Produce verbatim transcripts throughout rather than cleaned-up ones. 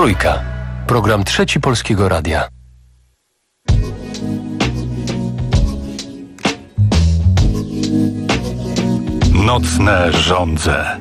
Trójka. Program Trzeci Polskiego Radia. Nocne żądze.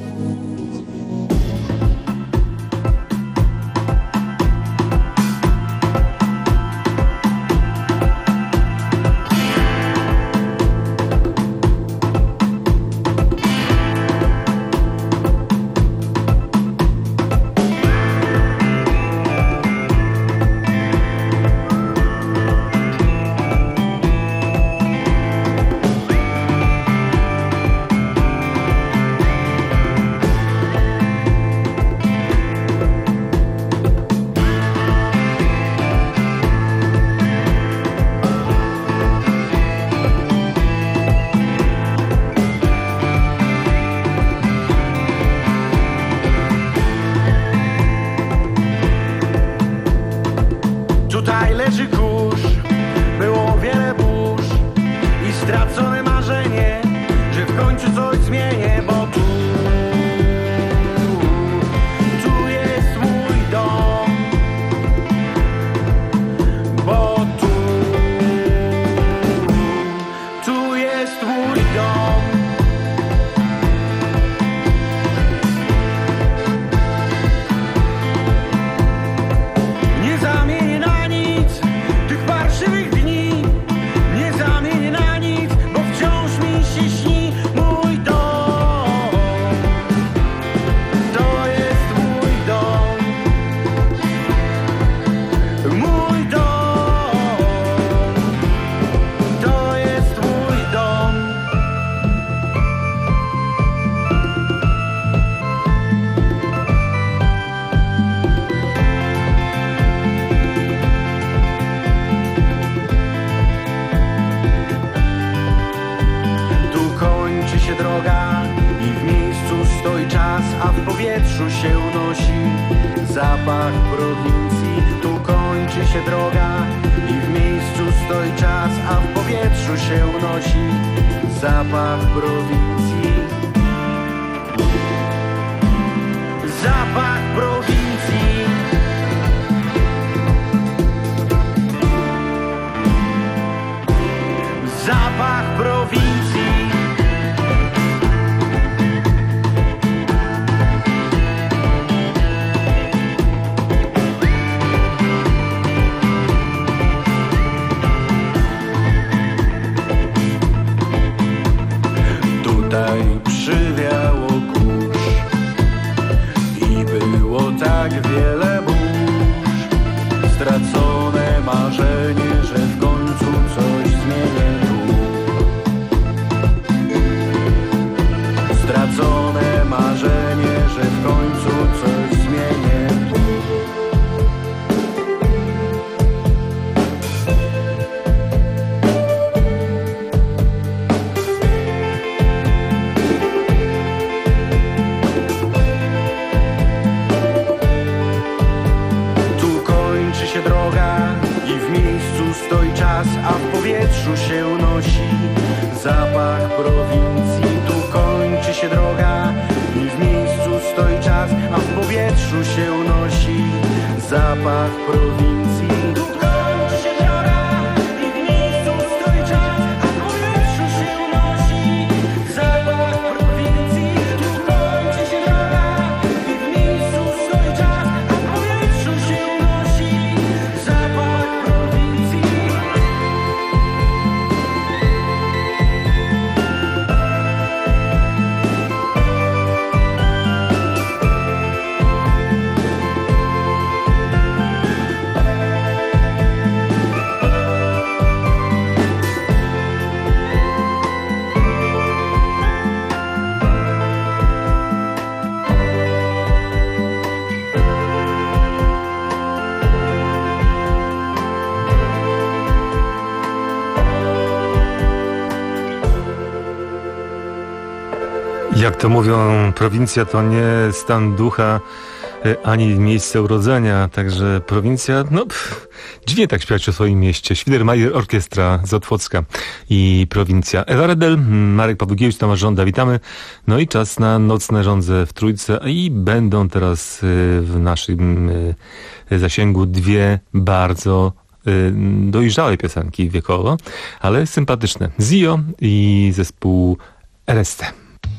Jak to mówią, prowincja to nie stan ducha ani miejsce urodzenia, także prowincja, no pff, Dziwnie tak śpiewać o swoim mieście. Świdermajer Orkiestra z Otwocka i prowincja. Ewa Redel, Marek Pawłowicz, Tomasz Żąda, witamy. No i czas na nocne żądze w Trójce i będą teraz w naszym zasięgu dwie bardzo dojrzałe piosenki wiekowo, ale sympatyczne. Zio i zespół R S T.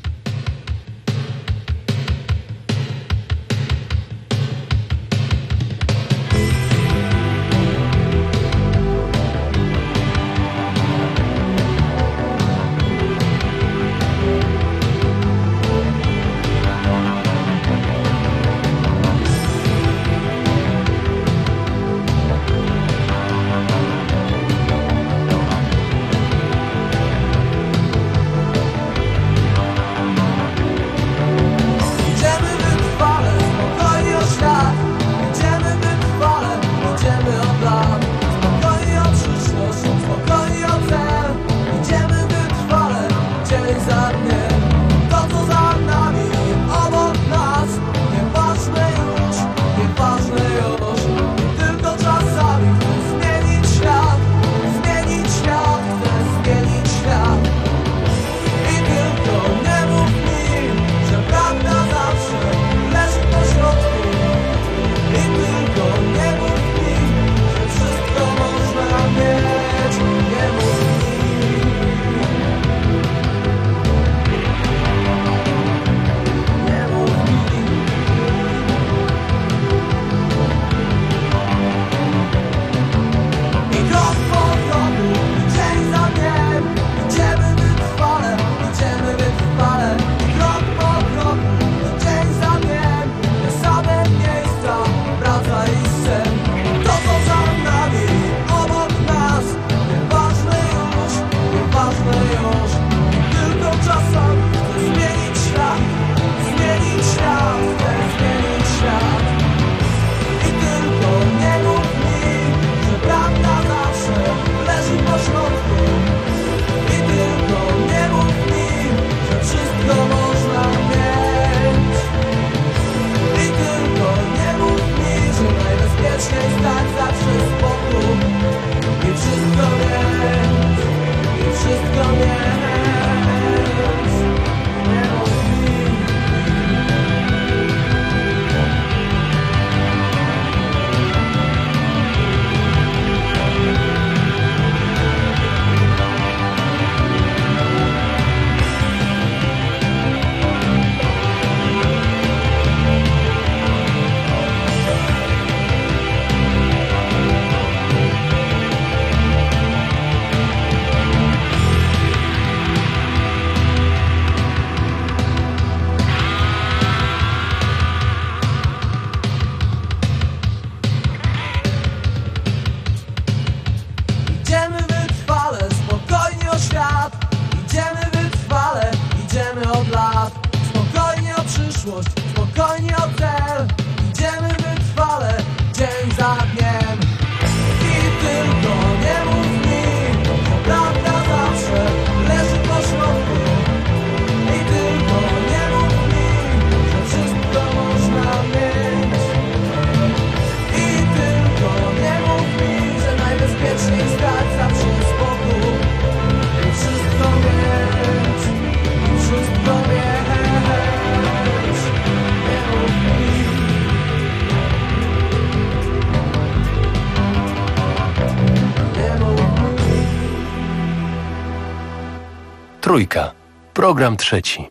Trójka. Program trzeci.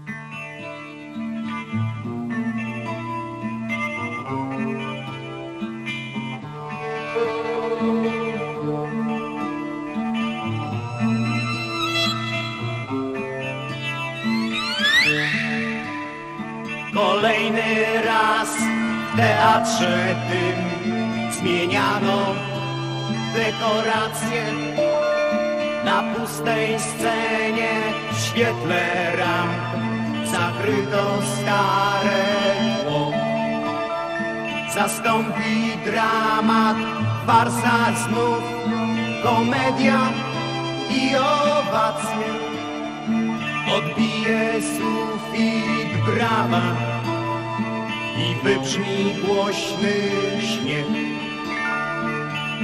Kolejny raz w teatrze tym zmieniano dekoracje. Na pustej scenie w świetle ram zakryto stare tło. Zastąpi dramat, farsa znów, komedia i owacje. Odbije sufit brawa i wybrzmi głośny śmiech.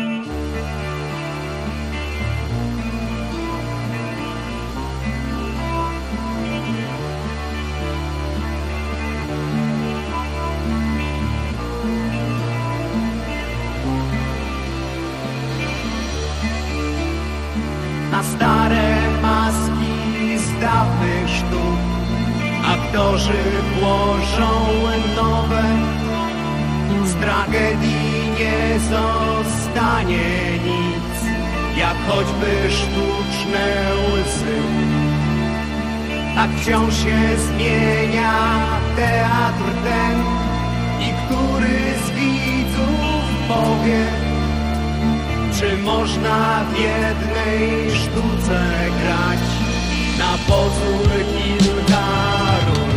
na stare maski z dawnych sztuk. Aktorzy włożą nowe, z tragedii nie zostanie nic, jak choćby sztuczne łzy. Tak wciąż się zmienia teatr ten i który z widzów powie, czy można w jednej sztuce grać na pozór kilka ról.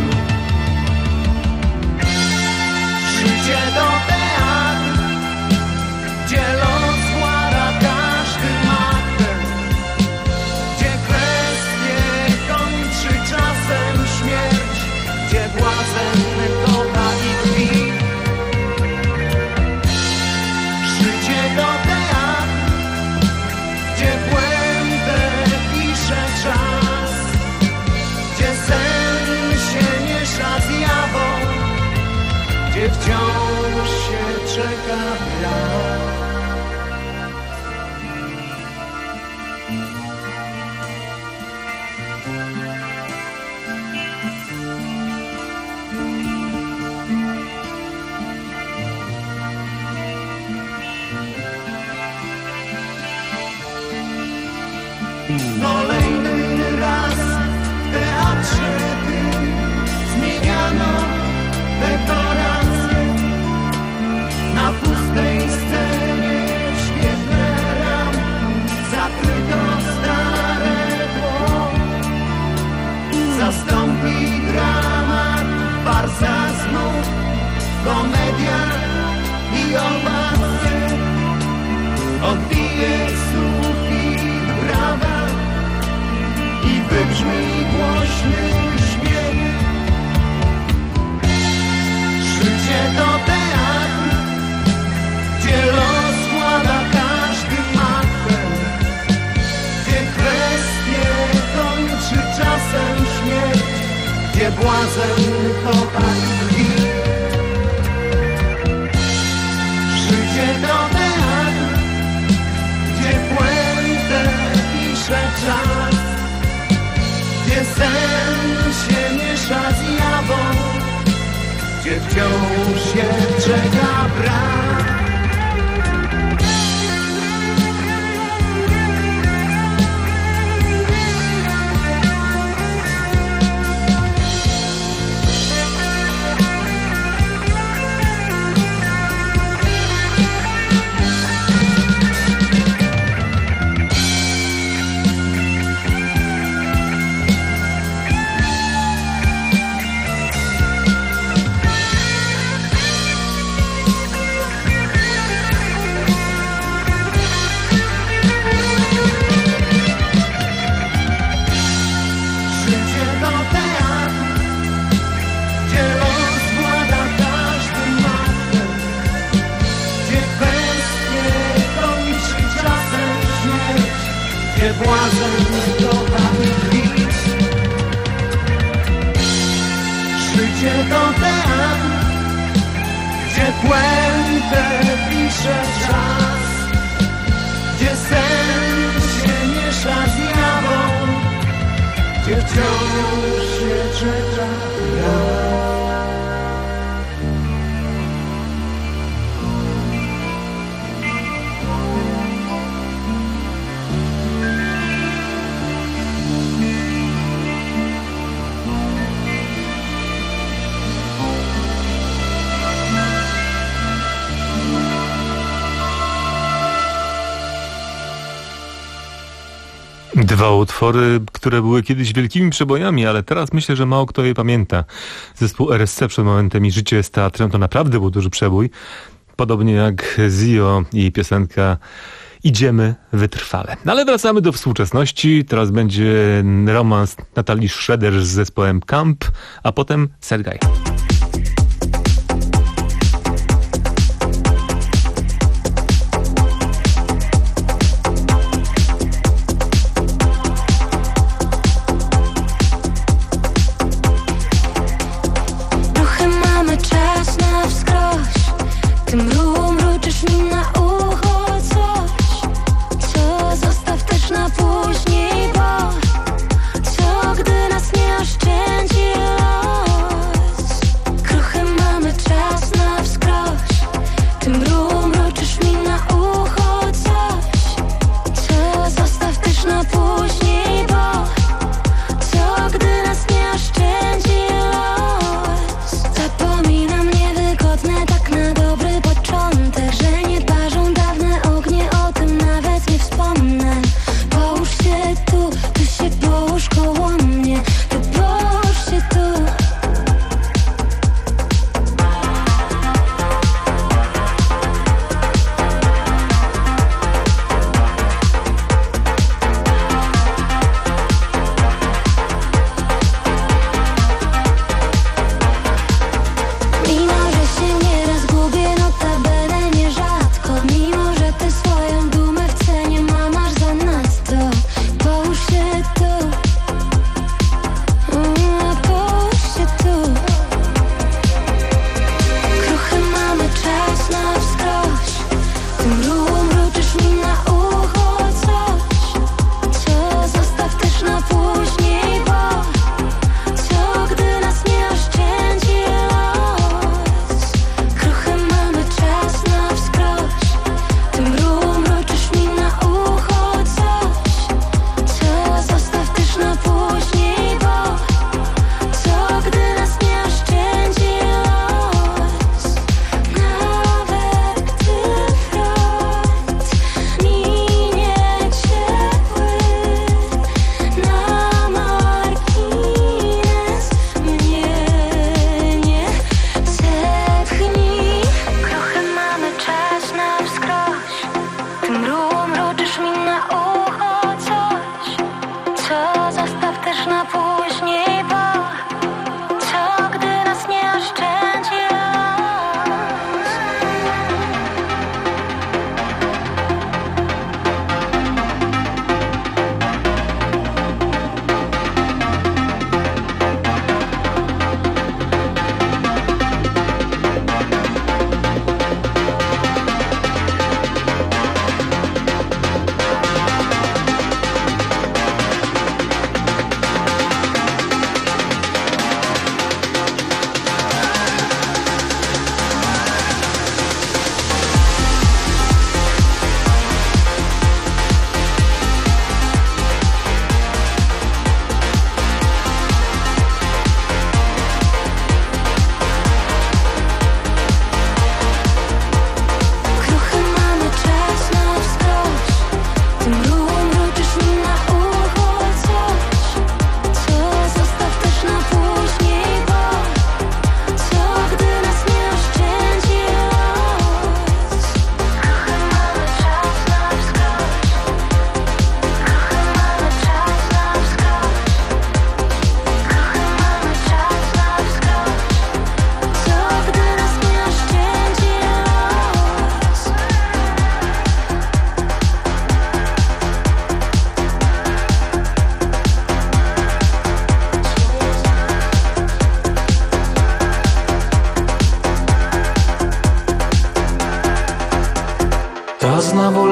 Życie to teatr, gdzie los włada każdym aktem, gdzie kwestie kończy czasem śmierć, gdzie błazen kocha i tkwi. Życie to teatr, gdzie błędę pisze czas, gdzie sen się miesza z jawą, gdzie wciąż się czeka brak. Kolejny raz w teatrze tym zmieniano dekoracje. Na pustej scenie w świetle ram zakryto stare tło. Zastąpi dramat, farsa znów, komedia i owacje. Odbije sufit brawa i wybrzmi głośny śmiech. Życie to teatr, gdzie los włada każdym aktem, gdzie kwestie kończy czasem śmierć, gdzie błazen kocha i tkwi. Życie to teatr, gdzie puentę pisze czas, gdzie sen się miesza z jawą, gdzie wciąż się czeka brak. Błazen kocha i tkwi. Życie to teatr, gdzie puentę pisze czas, gdzie sen się miesza z jawą, gdzie wciąż się czeka brak. Dwa utwory, które były kiedyś wielkimi przebojami, ale teraz myślę, że mało kto je pamięta. Zespół R S C przed momentem i Życie z teatrem to naprawdę był duży przebój. Podobnie jak Zio i piosenka Idziemy wytrwale. Ale wracamy do współczesności. Teraz będzie romans Natalii Schroeder z zespołem Camp, a potem Sergej. Mruczysz mi na ucho coś, co zostaw też na później.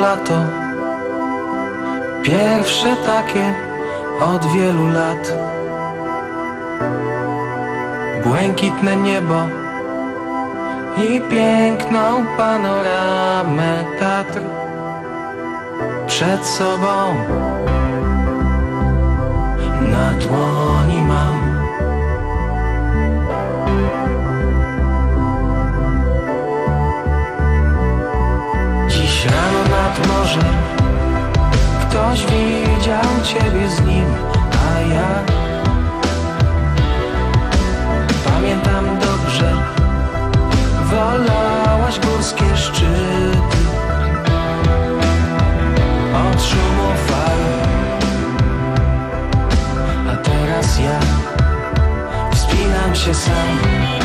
lato, pierwsze takie od wielu lat. Błękitne niebo i piękną panoramę Tatr przed sobą na dłoni mam. Dziś rano nad morzem ktoś widział ciebie z nim, a ja pamiętam dobrze, wolałaś górskie szczyty od szumu fal. A teraz ja wspinam się sam.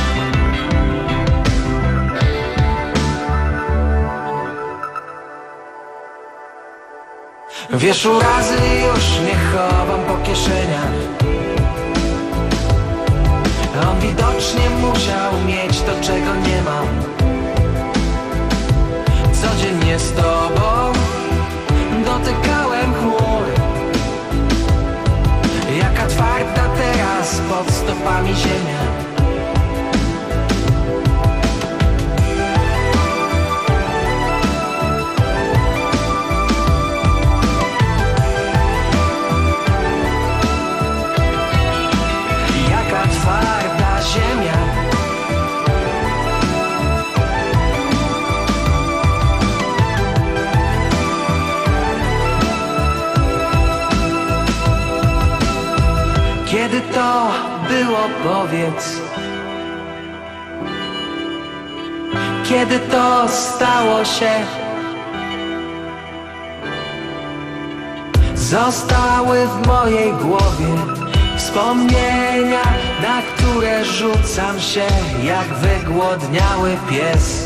Wiesz, urazy już nie chowam po kieszeniach. On widocznie musiał mieć to, czego nie mam. Codziennie z tobą dotykałem chmur. Jaka twarda teraz pod stopami ziemia. Jaka twarda ziemia. Kiedy to było, powiedz? Kiedy to stało się? Zostały w mojej głowie wspomnienia, na które rzucam się jak wygłodniały pies.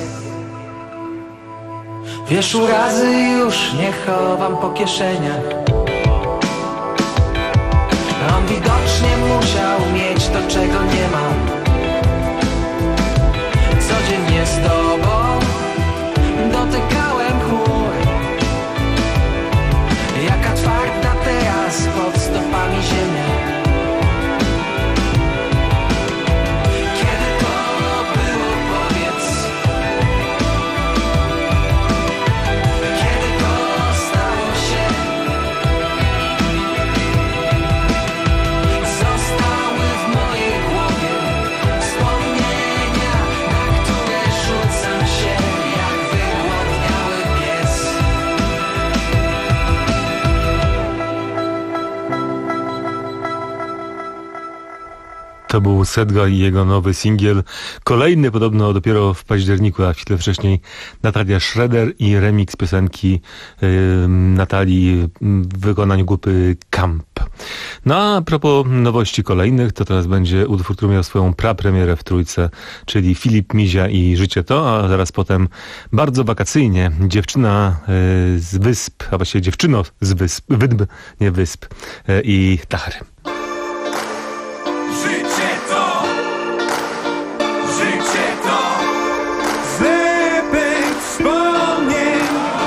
Wiesz, urazy już nie chowam po kieszeniach. On widocznie musiał mieć to, czego nie mam. Codziennie z tobą dotykałem chmur. Jaka twarda teraz pod stopami ziemia. Kiedy to było, powiedz? Kiedy to stało się? Zostały w mojej głowie wspomnienia, na które rzucam się jak wygłodniały pies. To był Sedga i jego nowy singiel. Kolejny podobno dopiero w październiku, a chwilę wcześniej Natalia Schroeder i remix piosenki yy, Natalii w wykonaniu grupy Camp. No a propos nowości kolejnych, to teraz będzie utwór, który miał swoją prapremierę w Trójce, czyli Filip Mizia i Życie to, a zaraz potem bardzo wakacyjnie dziewczyna yy, z Wysp, a właściwie dziewczyno z Wysp, Wydm, nie Wysp yy, i Tachry. Życie to, życie to zlepek wspomnień.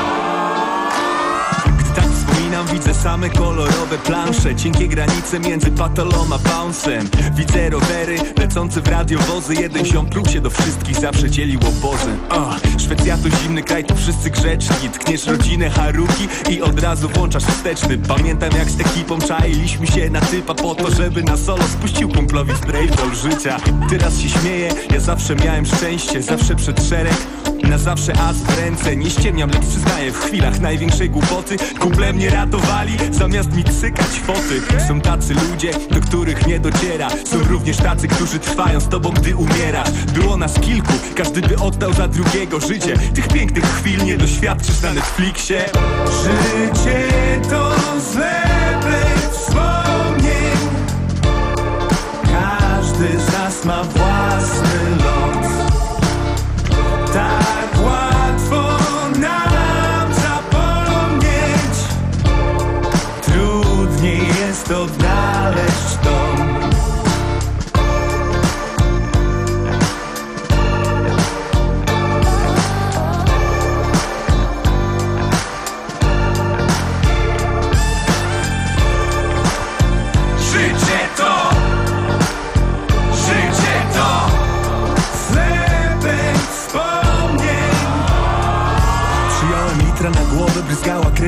Gdy tak wspominam, widzę same kolorowe plansze, cienkie granice między patolą a bouncem. Widzę rowery, lecące w radiowozy. Jeden ziom pruł się do wszystkich, zawsze dzielił obozy. oh, Szwecja to zimny kraj, tu wszyscy grzeczni. Tkniesz rodzinę Haruki i od razu włączasz wsteczny. Pamiętam, jak z ekipą czailiśmy się na typa po to, żeby na solo spuścił kumplowi w breakdown życia. Teraz się śmieję, ja zawsze miałem szczęście, zawsze przed szereg, na zawsze as w ręce. Nie ściemniam, lecz przyznaję, w chwilach największej głupoty kumple mnie ratowali, zamiast mi cykać foty. Są tacy ludzie, do których nie dociera. Są również tacy, którzy trwają z tobą, gdy umierasz. Było nas kilku, każdy by oddał za drugiego życie. Tych pięknych chwil nie doświadczysz na Netflixie. Życie to zlepek wspomnień. Każdy z nas ma własny los. Tak łatwo nam zapomnieć. Trudniej jest odnaleźć dom.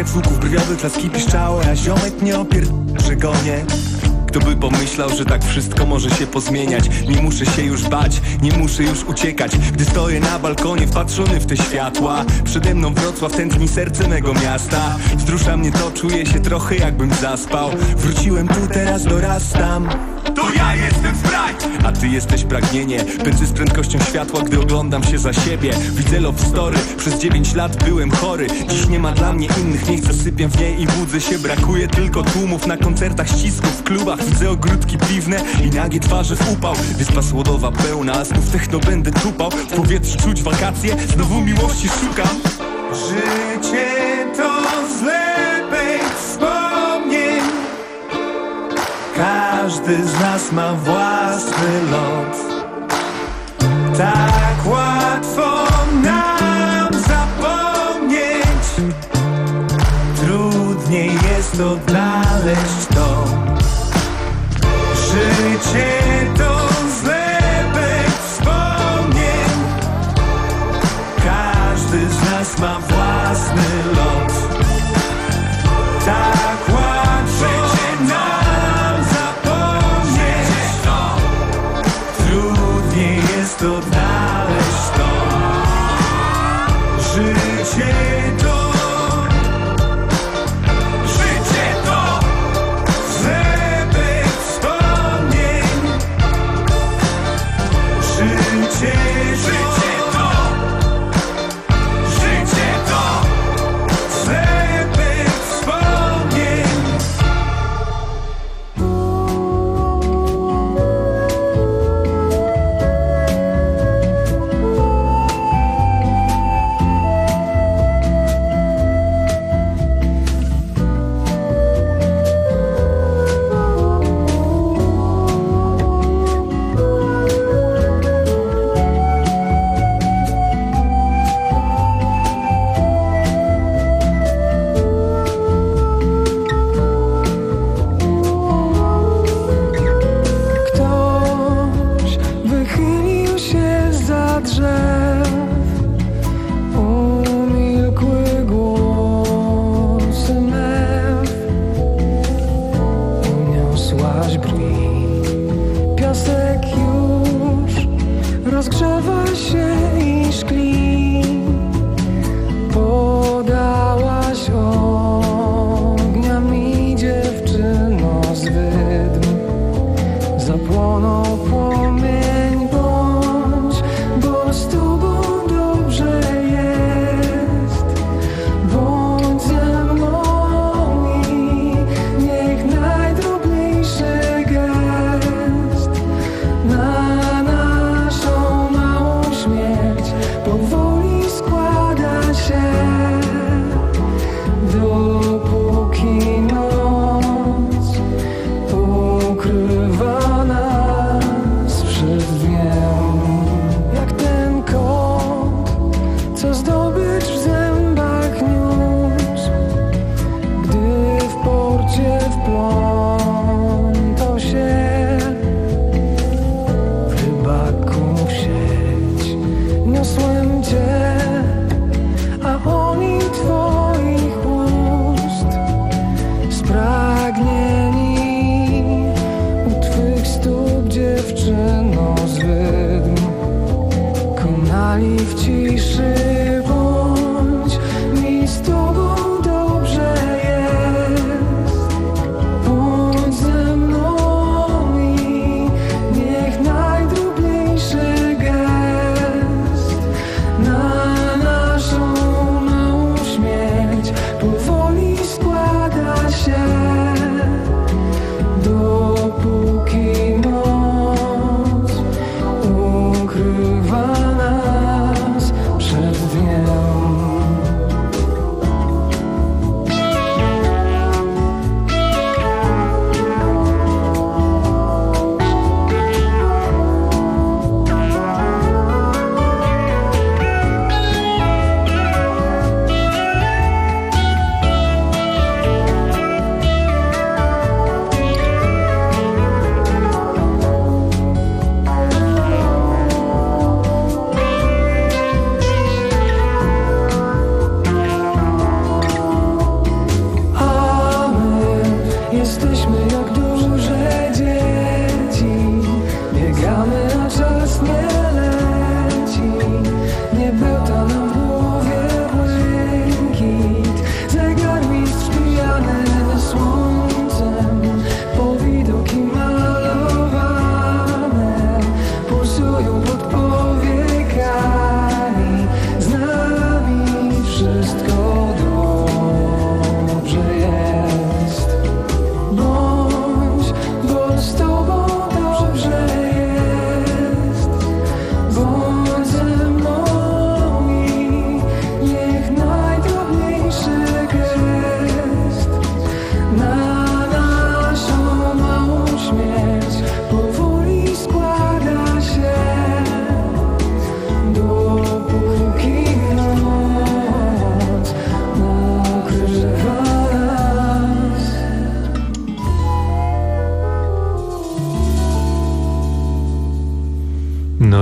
z łuków brwiowych laski piszczały, a ziomek nie opierd... przegonie. Kto by pomyślał, że tak wszystko może się pozmieniać. Nie muszę się już bać, nie muszę już uciekać. Gdy stoję na balkonie wpatrzony w te światła, przede mną Wrocław tętni serce mego miasta. Wzrusza mnie to, czuję się trochę jakbym zaspał. Wróciłem tu, teraz dorastam. To ja jestem Sprite, a ty jesteś pragnienie. Pędzę z prędkością światła, gdy oglądam się za siebie. Widzę love story, przez dziewięć lat byłem chory. Dziś nie ma dla mnie innych miejsc, zasypiam w niej i budzę się. Brakuje tylko tłumów na koncertach, ścisków w klubach. Widzę ogródki piwne i nagie twarze w upał. Wyspa słodowa pełna, a znów techno będę tupał. W powietrzu czuć wakacje, znowu miłości szukam. Życie to zlepek wspomnień. Każdy z nas ma własny lot. Tak łatwo nam zapomnieć. Trudniej jest odnaleźć to. Życie to zlepek wspomnień. Każdy z nas ma własny lot. Tak łatwo nam zapomnieć. Trudniej jest odnaleźć to. Życie to Życie to zlepek wspomnień. Życie, życie to Życie to zlepek wspomnień.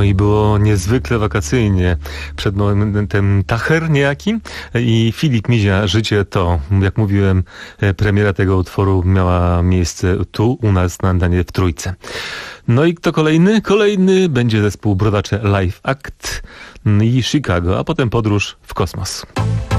i było niezwykle wakacyjnie. Przed momentem Tacher niejaki i Filip Mizia, Życie to. Jak mówiłem, premiera tego utworu miała miejsce tu, u nas na antenie w Trójce. No i kto kolejny? Kolejny będzie zespół Brodacze Live Act i Chicago, a potem podróż w kosmos.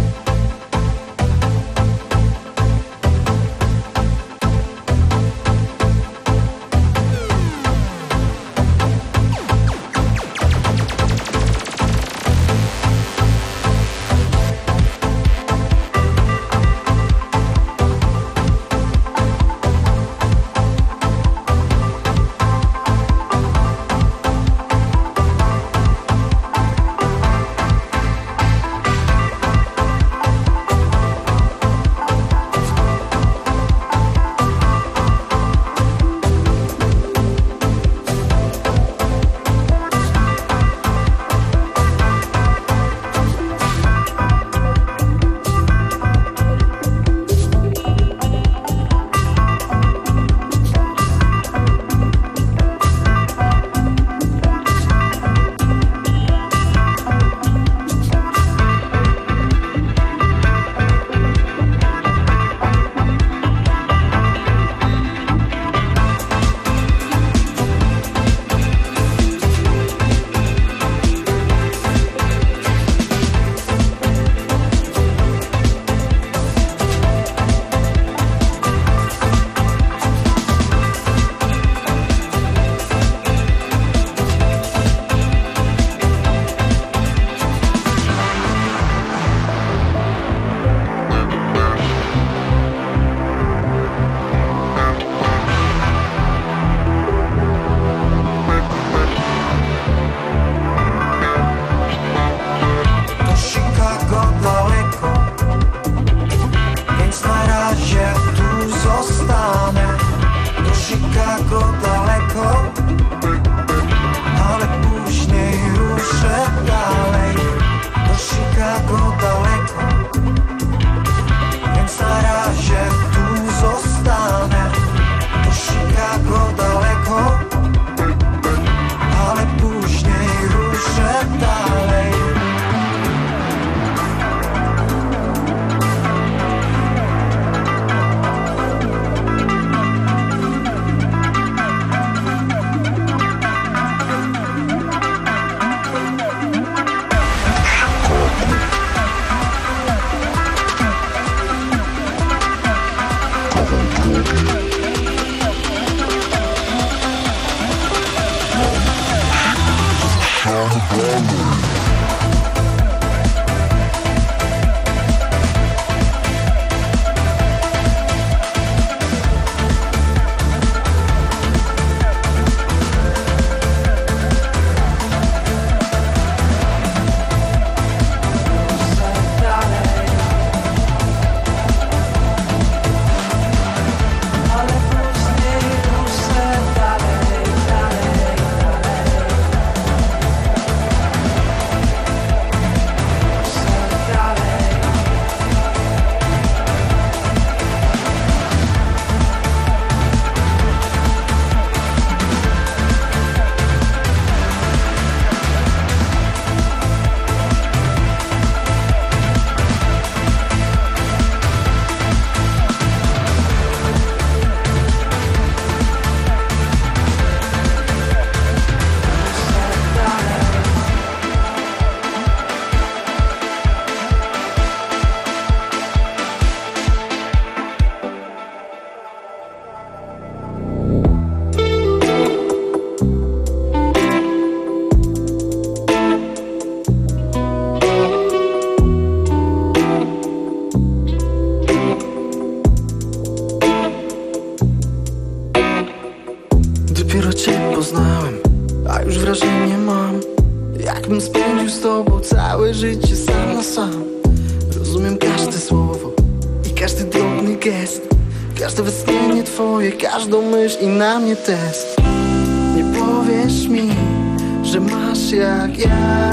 Jakbym spędził z tobą całe życie sam na sam. Rozumiem każde słowo i każdy drobny gest, każde westchnienie twoje, każdą myśl i na mnie test. Nie powiesz mi, że masz jak ja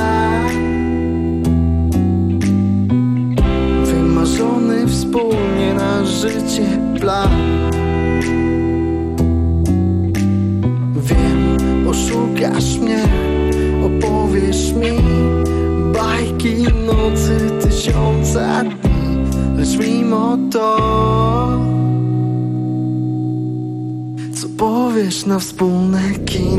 wymarzony wspólnie na życie plan. Wiem, oszukasz mnie, opowiesz mi bajki nocy tysiąca dni, lecz mimo to co powiesz na wspólne kino?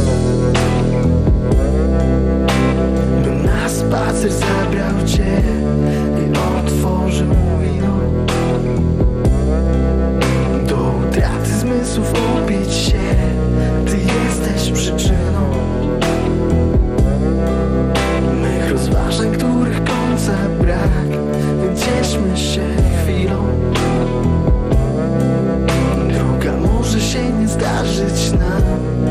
Bym na spacer zabrał cię i otworzył wino. Do utraty zmysłów upić się, ty jesteś przyczyną mych rozważań, których końca brak, więc cieszmy się chwilą. Druga może się nie zdarzyć nam.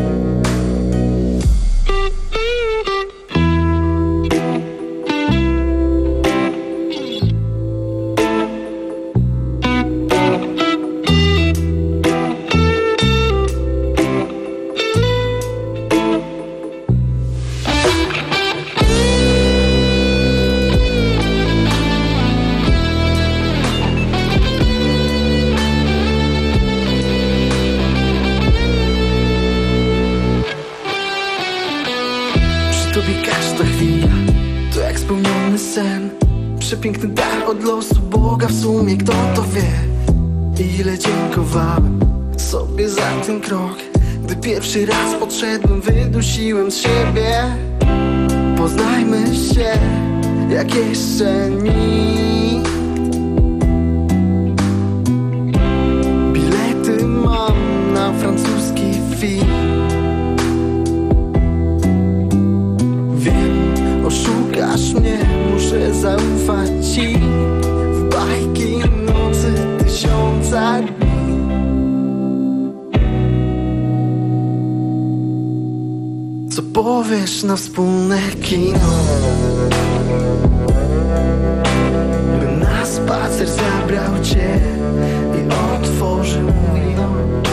Piękny dar od losu Boga, w sumie kto to wie. Ile dziękowałem sobie za ten krok, gdy pierwszy raz podszedłem, wydusiłem z siebie. Poznajmy się jak jeszcze nikt. Bilety mam na francuski film. Wiem, oszukasz mnie, muszę zaufać ci w bajki nocy tysiąca dni. Co powiesz na wspólne kino? Bym na spacer zabrał cię i otworzył wino.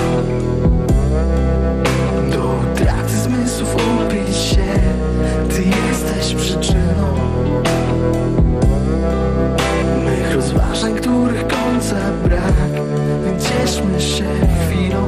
Do utraty zmysłów upić się, ty jesteś przyczyną mych rozważań, których końca brak, więc cieszmy się chwilą.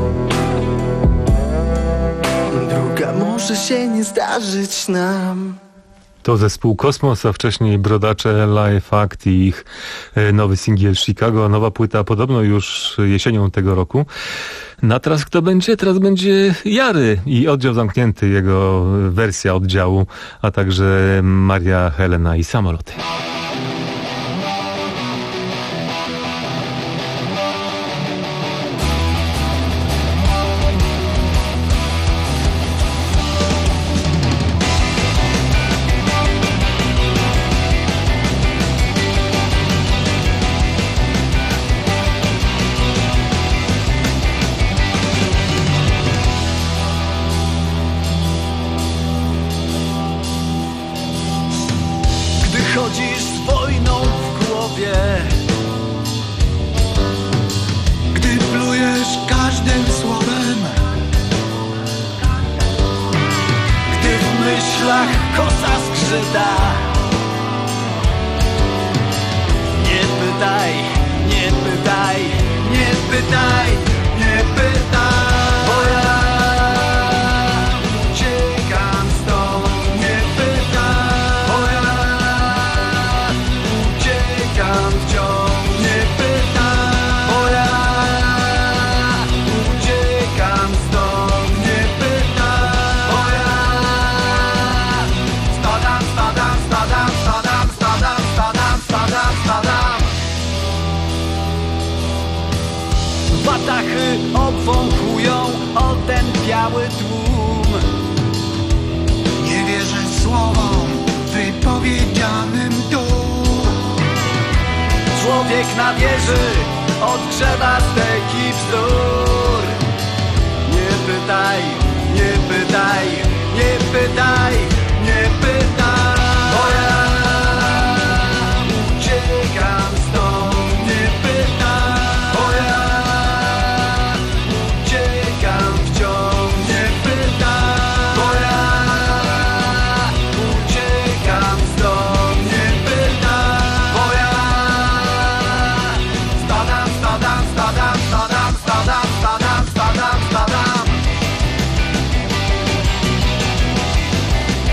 Druga może się nie zdarzyć nam. To zespół Kosmos, a wcześniej Brodacze, Live Act i ich nowy singiel Chicago. Nowa płyta podobno już jesienią tego roku. No a teraz kto będzie? Teraz będzie Jary i Oddział Zamknięty, jego wersja oddziału, a także Maria Helena i Samoloty. Chodzisz z wojną w głowie, gdy plujesz każdym słowem, gdy w myślach kosa skrzyta. Nie pytaj, nie pytaj, nie pytaj, nie pytaj, bo ja uciekam stąd. Nie pytaj, bo ja uciekam wciąż. Nie pytaj, bo ja uciekam stąd. Nie pytaj, bo ja spadam, spadam, spadam, spadam, spadam, spadam, spadam, spadam. Watachy obwąchują o ten biały tłum. Nie wierzę słowom wypowiedzianym tu. Człowiek na wieży odgrzewa steki bzdur. Nie pytaj, nie pytaj, nie pytaj, nie pytaj, bo ja uciekam stąd. Nie pytaj, bo ja uciekam wciąż. Nie pytaj, bo ja uciekam stąd. Nie pytaj, bo ja spadam, spadam, spadam, spadam, spadam, spadam, spadam, spadam.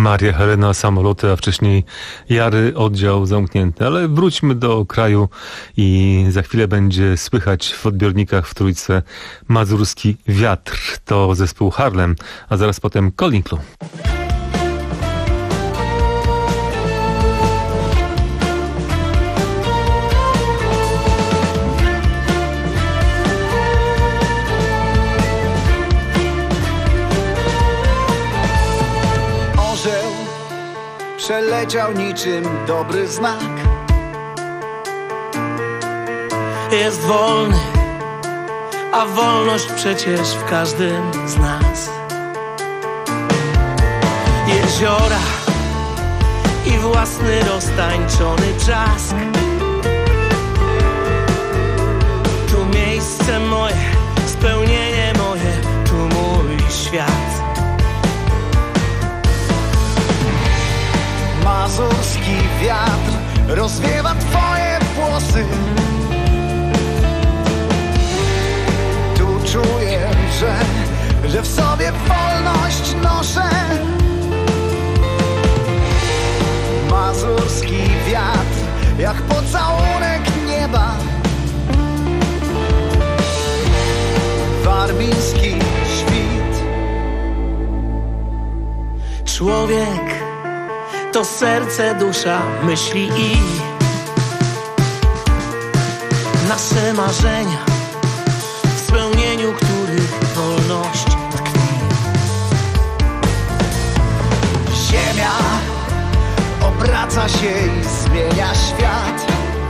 Maria Helena, Samoloty, a wcześniej Jary, Oddział Zamknięty. Ale wróćmy do kraju i za chwilę będzie słychać w odbiornikach w Trójce Mazurski Wiatr. To zespół Harlem, a zaraz potem Calling Clue. Przeleciał niczym dobry znak. Jest wolny, a wolność przecież w każdym z nas. Jeziora i własny roztańczony trzask. Tu miejsce moje, spełnienie moje, tu mój świat. Mazurski wiatr rozwiewa twoje włosy. Tu czuję, że, że w sobie wolność noszę. Mazurski wiatr jak pocałunek nieba. Warmiński świt. Człowiek to serce, dusza, myśli i nasze marzenia, w spełnieniu których wolność tkwi. Ziemia obraca się i zmienia świat.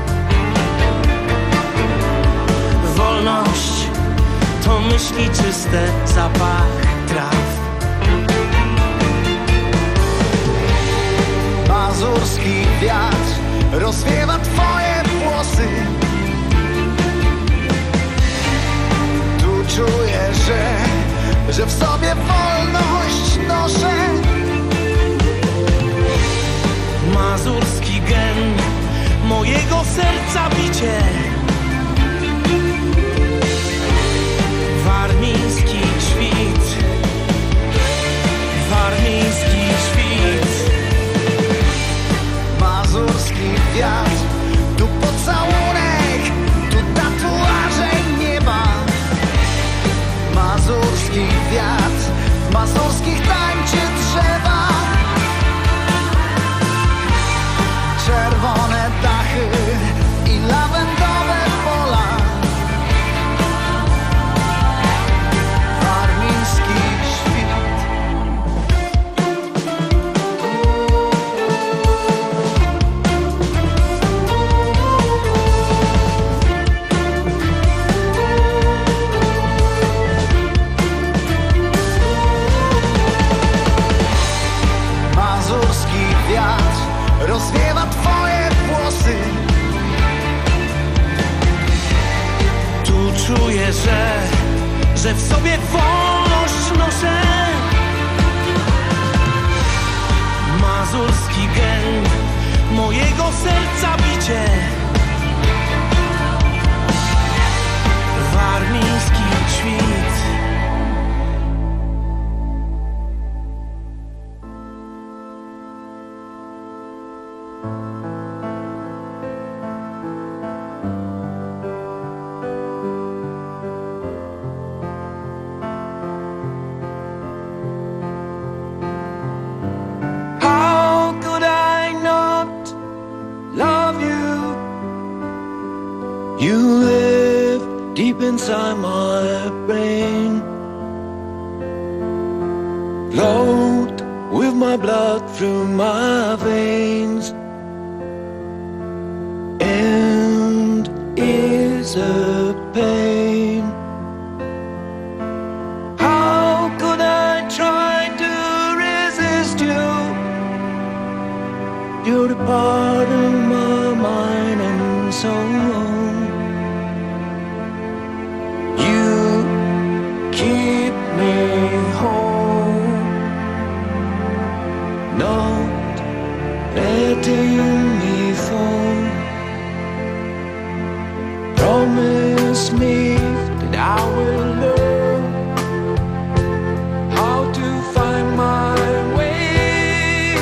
Wolność to myśli czyste, zapach traw. Mazurski wiatr rozwiewa twoje włosy. Tu czuję, że, że w sobie wolność noszę. Mazurski gen mojego serca bicie. Warmiński świt, warmiński świt. Mazurski wiatr, tu pocałunek, tu tatuaże nieba. Mazurski wiatr, w mazurskich tańczy drzewa. Czerwone dachy i lawendowe pola. Warmiński świt. Mazurski wiatr rozwiewa twoje włosy. Tu czuję, że, że w sobie wolność noszę. Mazurski gen mojego serca bicie. Warmiński świt. How could I not love you? You live deep inside my brain. Flowed with my blood through my veins. And is a pain. How could I try to resist you? You're the part of my mind and soul. You keep me whole, not letting me fall. Promise me that I will learn how to find my way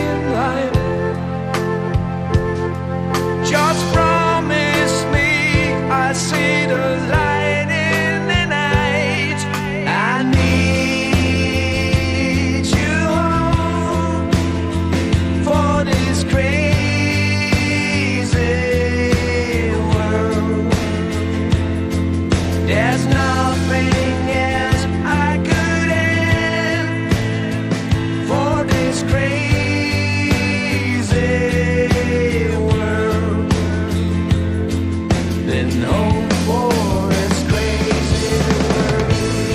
There's nothing else I could end for this crazy world than hope for this crazy world.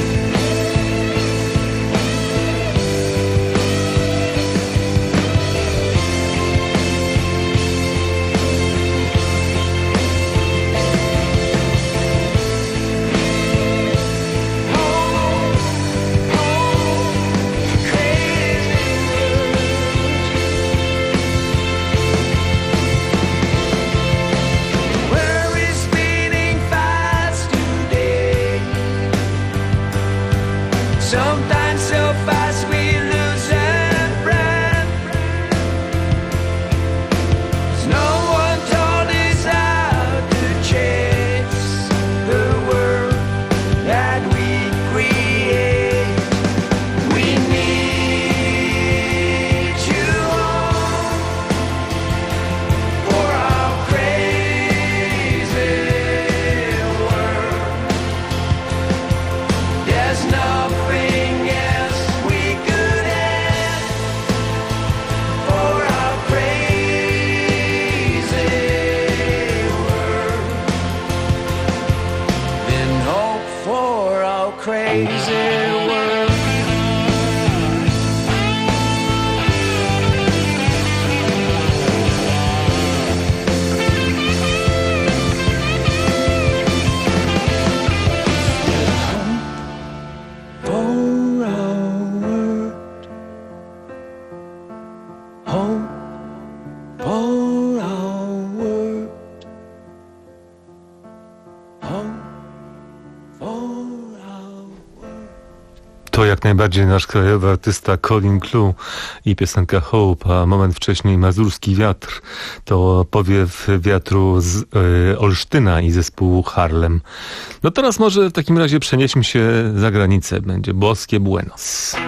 Sometimes so fast we lose our breath. 'Cause no one told us how to chase the world that we create. We need you for our crazy world. There's nothing else we could add for our crazy world than hope for our crazy world. For our world, hope for our world, hope for our world. To jak najbardziej nasz krajowy artysta Colin Clou i piosenka Hope, a moment wcześniej Mazurski Wiatr. To powiew wiatru z y, Olsztyna i zespołu Harlem. No teraz może w takim razie przenieśmy się za granicę. Będzie boskie Buenos.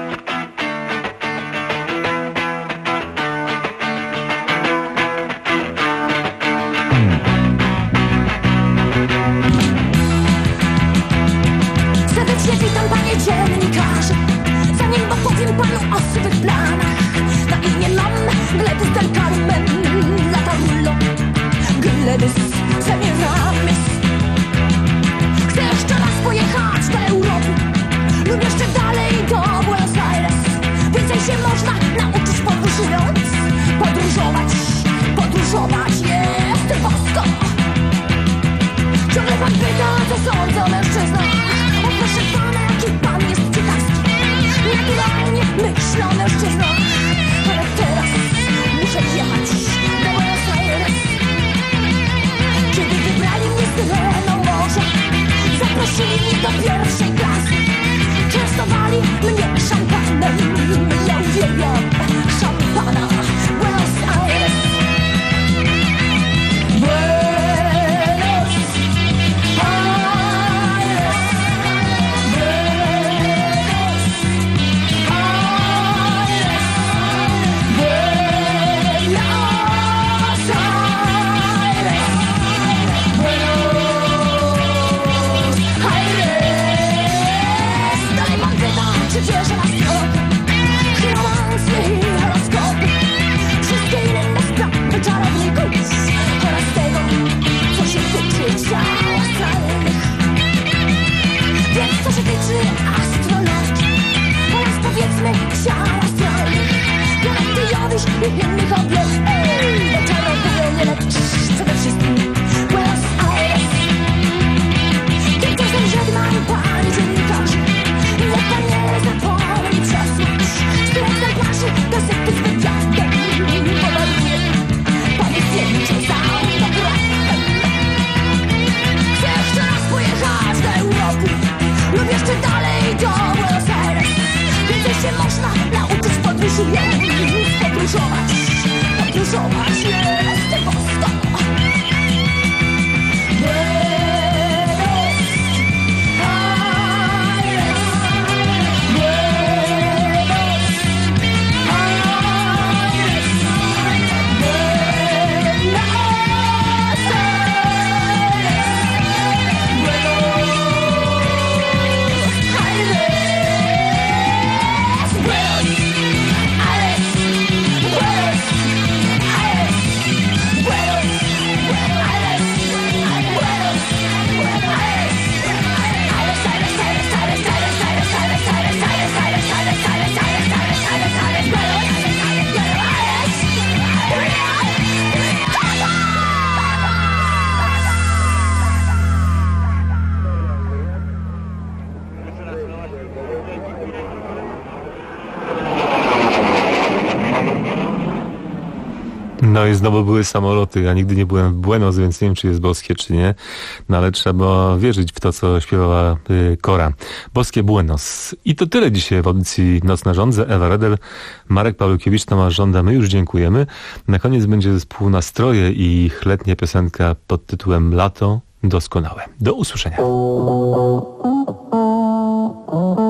Serdecznie witam, panie dziennikarze. Zanim opowiem panu o swych planach, na imię mam Gladys del Carmen, lata rullo, Gladys Semiramis. Chcę jeszcze raz pojechać do Europy lub jeszcze dalej do Buenos Aires. Więcej się można nauczyć podróżując, podróżować, podróżować jest bosko. Ciągle pan pyta, co sądzę o mężczyznach. O proszę pana, jaki pan jest ciekawski. Naturalnie myślę o mężczyznach. Ale teraz muszę jechać do Buenos Aires. No i znowu były samoloty. Ja nigdy nie byłem w Buenos, więc nie wiem, czy jest boskie, czy nie. No ale trzeba wierzyć w to, co śpiewała y, Kora. Boskie Buenos. I to tyle dzisiaj w audycji Noc na Żądze. Ewa Redel, Marek Pawlukiewicz, Tomasz Żąda. My już dziękujemy. Na koniec będzie zespół Nastroje i ich letnia piosenka pod tytułem Lato doskonałe. Do usłyszenia.